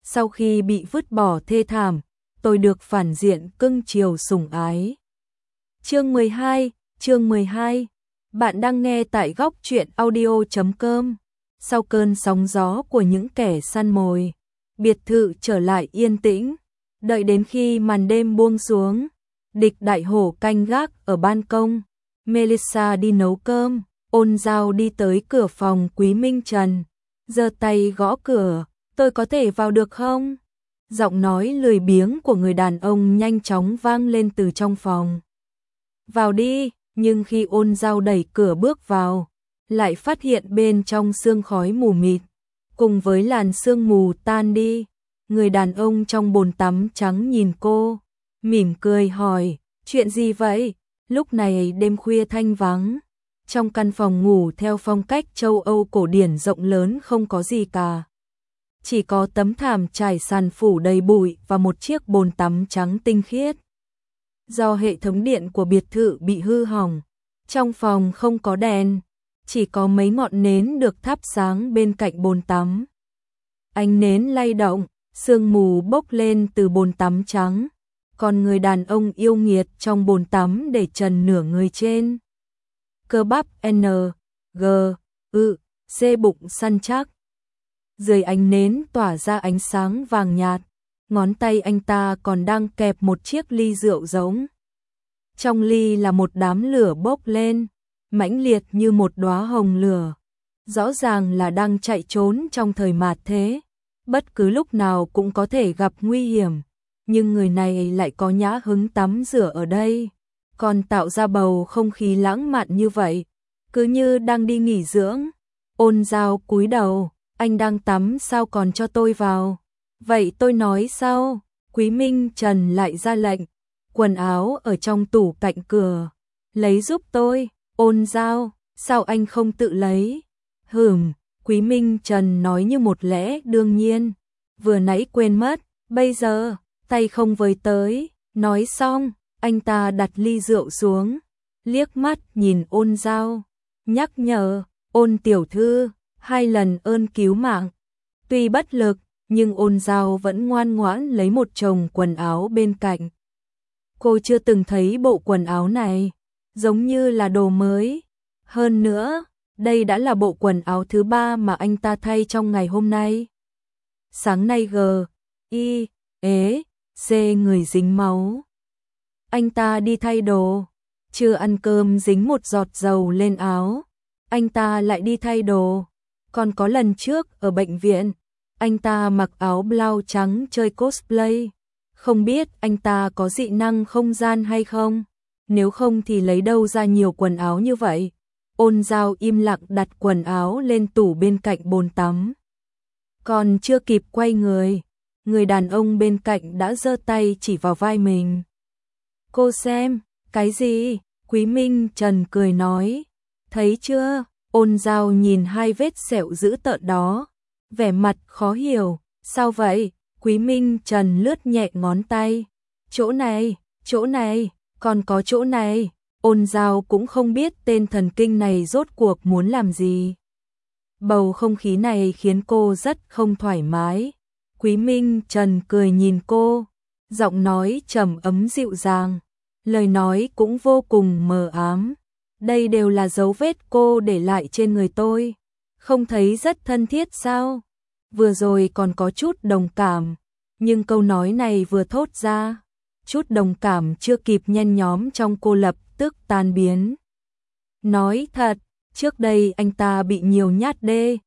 sau khi bị vứt bỏ thê thảm, tôi được phản diện cưng chiều sủng ái. Chương 12, bạn đang nghe tại góc truyện audio.com. Sau cơn sóng gió của những kẻ săn mồi, biệt thự trở lại yên tĩnh, đợi đến khi màn đêm buông xuống, Địch Đại Hổ canh gác ở ban công, Melissa đi nấu cơm, Ôn Giao đi tới cửa phòng Quý Minh Trần, giơ tay gõ cửa, "Tôi có thể vào được không?" Giọng nói lười biếng của người đàn ông nhanh chóng vang lên từ trong phòng. "Vào đi." Nhưng khi Ôn Giao đẩy cửa bước vào, lại phát hiện bên trong sương khói mù mịt, cùng với làn sương mù tan đi, người đàn ông trong bồn tắm trắng nhìn cô, mỉm cười hỏi, "Chuyện gì vậy?" Lúc này đêm khuya thanh vắng, trong căn phòng ngủ theo phong cách châu Âu cổ điển rộng lớn không có gì cả. Chỉ có tấm thảm trải sàn phủ đầy bụi và một chiếc bồn tắm trắng tinh khiết. Do hệ thống điện của biệt thự bị hư hỏng, trong phòng không có đèn, chỉ có mấy ngọn nến được thắp sáng bên cạnh bồn tắm. Ánh nến lay động, sương mù bốc lên từ bồn tắm trắng, còn người đàn ông yêu nghiệt trong bồn tắm để trần nửa người trên. Cơ bắp N, G, U, C bụng săn chắc. Dưới ánh nến tỏa ra ánh sáng vàng nhạt, ngón tay anh ta còn đang kẹp một chiếc ly rượu rỗng. Trong ly là một đám lửa bốc lên, mãnh liệt như một đóa hồng lửa. Rõ ràng là đang chạy trốn trong thời mạt thế, bất cứ lúc nào cũng có thể gặp nguy hiểm, nhưng người này lại có nhã hứng tắm rửa ở đây, còn tạo ra bầu không khí lãng mạn như vậy, cứ như đang đi nghỉ dưỡng. Ôn Giao cúi đầu, "Anh đang tắm sao còn cho tôi vào?" "Vậy tôi nói sau." Quý Minh Trần lại ra lệnh, "Quần áo ở trong tủ cạnh cửa, lấy giúp tôi." Ôn Giao, "Sao anh không tự lấy?" Quý Minh Trần nói như một lẽ đương nhiên, "Vừa nãy quên mất, bây giờ, tay không với tới." Nói xong, anh ta đặt ly rượu xuống, liếc mắt nhìn Ôn Giao, nhắc nhở, "Ôn tiểu thư, 2 lần ơn cứu mạng." Tuy bất lực, nhưng Ôn Giao vẫn ngoan ngoãn lấy một chồng quần áo bên cạnh. Cô chưa từng thấy bộ quần áo này, giống như là đồ mới. Hơn nữa, đây đã là bộ quần áo thứ 3 mà anh ta thay trong ngày hôm nay. Sáng nay C người dính máu. Anh ta đi thay đồ, chưa ăn cơm dính một giọt dầu lên áo, anh ta lại đi thay đồ. Còn có lần trước ở bệnh viện, anh ta mặc áo blau trắng chơi cosplay. Không biết anh ta có dị năng không gian hay không? Nếu không thì lấy đâu ra nhiều quần áo như vậy? Ôn Giao im lặng đặt quần áo lên tủ bên cạnh bồn tắm. Còn chưa kịp quay người đàn ông bên cạnh đã giơ tay chỉ vào vai mình. "Cô xem." "Cái gì?" Quý Minh Trần cười nói. "Thấy chưa?" Ôn Giao nhìn 2 vết sẹo dữ tợn đó, vẻ mặt khó hiểu. "Sao vậy?" Quý Minh Trần lướt nhẹ ngón tay. Chỗ này, còn có chỗ này." Ôn Giao cũng không biết tên thần kinh này rốt cuộc muốn làm gì. Bầu không khí này khiến cô rất không thoải mái. Quý Minh Trần cười nhìn cô, giọng nói trầm ấm dịu dàng, lời nói cũng vô cùng mờ ám. "Đây đều là dấu vết cô để lại trên người tôi, không thấy rất thân thiết sao?" Vừa rồi còn có chút đồng cảm, nhưng câu nói này vừa thốt ra, chút đồng cảm chưa kịp nhen nhóm trong cô lập tức tan biến. Nói thật, trước đây anh ta bị nhiều nhát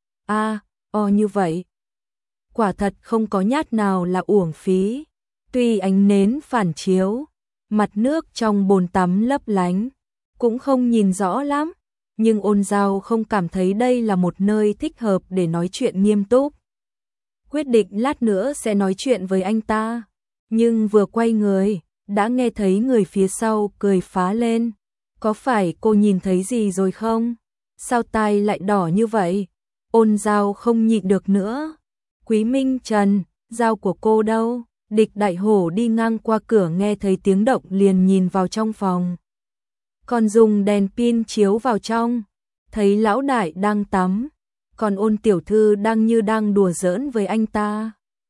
như vậy. Quả thật không có nhát nào là uổng phí. Tuy ánh nến phản chiếu, mặt nước trong bồn tắm lấp lánh, cũng không nhìn rõ lắm, nhưng Ôn Giao không cảm thấy đây là một nơi thích hợp để nói chuyện nghiêm túc. Quyết định lát nữa sẽ nói chuyện với anh ta, nhưng vừa quay người, đã nghe thấy người phía sau cười phá lên. "Có phải cô nhìn thấy gì rồi không? Sao tai lại đỏ như vậy?" Ôn Giao không nhịn được nữa. "Quý Minh Trần, dao của cô đâu?" Địch Đại Hổ đi ngang qua cửa nghe thấy tiếng động liền nhìn vào trong phòng. Còn dùng đèn pin chiếu vào trong, thấy lão đại đang tắm, còn Ôn tiểu thư đang đùa giỡn với anh ta.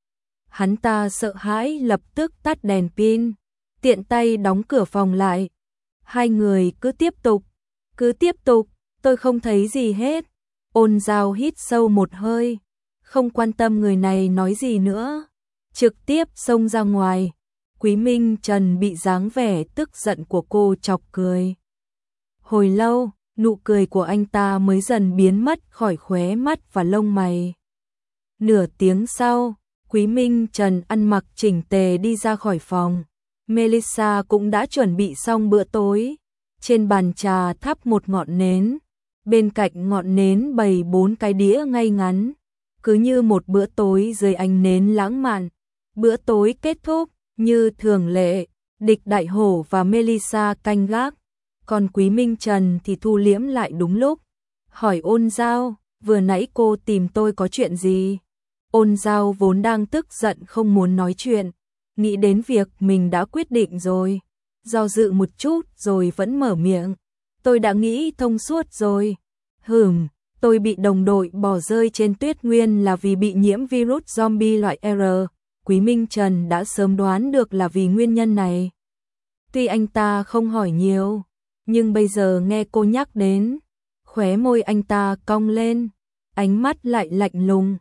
Hắn ta sợ hãi lập tức tắt đèn pin, tiện tay đóng cửa phòng lại. Hai người cứ tiếp tục, tôi không thấy gì hết. Ôn Giao hít sâu một hơi, không quan tâm người này nói gì nữa, trực tiếp xông ra ngoài. Quý Minh Trần bị dáng vẻ tức giận của cô chọc cười. Hồi lâu, nụ cười của anh ta mới dần biến mất khỏi khóe mắt và lông mày. Nửa tiếng sau, Quý Minh Trần ăn mặc chỉnh tề đi ra khỏi phòng. Melissa cũng đã chuẩn bị xong bữa tối. Trên bàn trà thắp một ngọn nến. Bên cạnh ngọn nến bày 4 cái đĩa ngay ngắn, cứ như một bữa tối dưới ánh nến lãng mạn. Bữa tối kết thúc, như thường lệ, Địch Đại Hổ và Melissa canh gác. Còn Quý Minh Trần thì thu liễm lại đúng lúc. Hỏi Ôn Giao, vừa nãy cô tìm tôi có chuyện gì? Ôn Giao vốn đang tức giận không muốn nói chuyện, nghĩ đến việc mình đã quyết định rồi. Do dự một chút rồi vẫn mở miệng. Tôi đã nghĩ thông suốt rồi. Tôi bị đồng đội bỏ rơi trên tuyết nguyên là vì bị nhiễm virus zombie loại R. Quý Minh Trần đã sớm đoán được là vì nguyên nhân này. Tuy anh ta không hỏi nhiều, nhưng bây giờ nghe cô nhắc đến, khóe môi anh ta cong lên, ánh mắt lại lạnh lùng.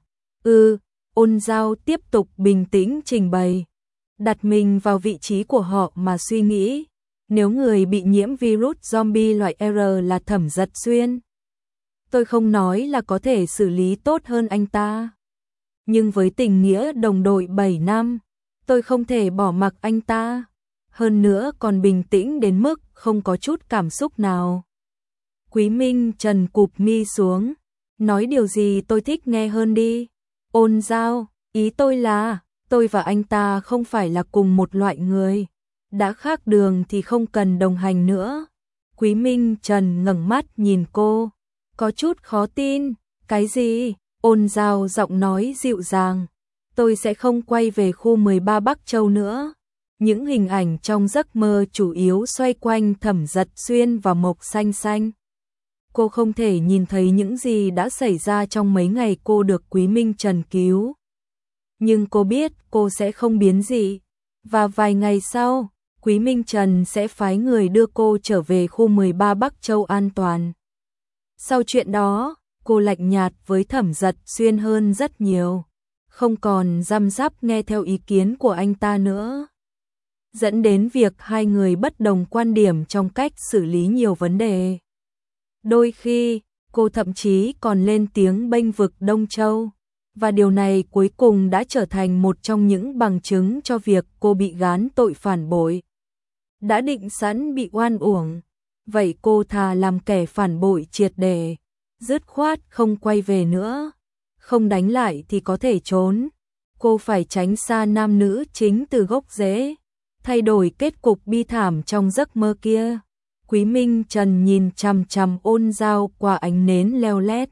Ôn Giao tiếp tục bình tĩnh trình bày, đặt mình vào vị trí của họ mà suy nghĩ. Nếu người bị nhiễm virus zombie loại R là Thẩm Giật Xuyên, tôi không nói là có thể xử lý tốt hơn anh ta. Nhưng với tình nghĩa đồng đội 7 năm, tôi không thể bỏ mặc anh ta. Hơn nữa còn bình tĩnh đến mức không có chút cảm xúc nào. Quý Minh Trần cụp mi xuống, nói điều gì tôi thích nghe hơn đi. Ôn Giao, ý tôi là, tôi và anh ta không phải là cùng một loại người. Đã khác đường thì không cần đồng hành nữa. Quý Minh Trần ngẩng mắt nhìn cô, có chút khó tin. Cái gì? Ôn Giao giọng nói dịu dàng. Tôi sẽ không quay về khu 13 Bắc Châu nữa. Những hình ảnh trong giấc mơ chủ yếu xoay quanh Thẩm Giật Xuyên và Mộc Xanh Xanh. Cô không thể nhìn thấy những gì đã xảy ra trong mấy ngày cô được Quý Minh Trần cứu. Nhưng cô biết cô sẽ không biến dị. Và vài ngày sau, Quý Minh Trần sẽ phái người đưa cô trở về khu 13 Bắc Châu an toàn. Sau chuyện đó, cô lạnh nhạt với Thẩm Giật Xuyên hơn rất nhiều. Không còn răm rắp nghe theo ý kiến của anh ta nữa. Dẫn đến việc hai người bất đồng quan điểm trong cách xử lý nhiều vấn đề. Đôi khi, cô thậm chí còn lên tiếng bênh vực Đông Châu. Và điều này cuối cùng đã trở thành một trong những bằng chứng cho việc cô bị gán tội phản bội. Đã định sẵn bị oan uổng, vậy cô thà làm kẻ phản bội triệt để, dứt khoát không quay về nữa. Không đánh lại thì có thể trốn. Cô phải tránh xa nam nữ chính từ gốc rễ, thay đổi kết cục bi thảm trong giấc mơ kia. Quý Minh Trần nhìn chằm chằm Ôn Giao qua ánh nến leo lét.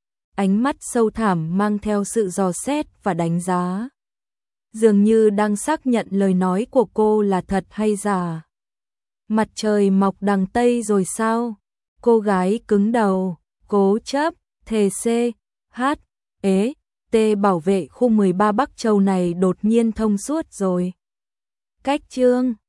Ánh mắt sâu thẳm mang theo sự dò xét và đánh giá. Dường như đang xác nhận lời nói của cô là thật hay giả. Mặt trời mọc đằng Tây rồi sao? Cô gái cứng đầu, cố chấp, thề T bảo vệ khu 13 Bắc Châu này đột nhiên thông suốt rồi. Cách chương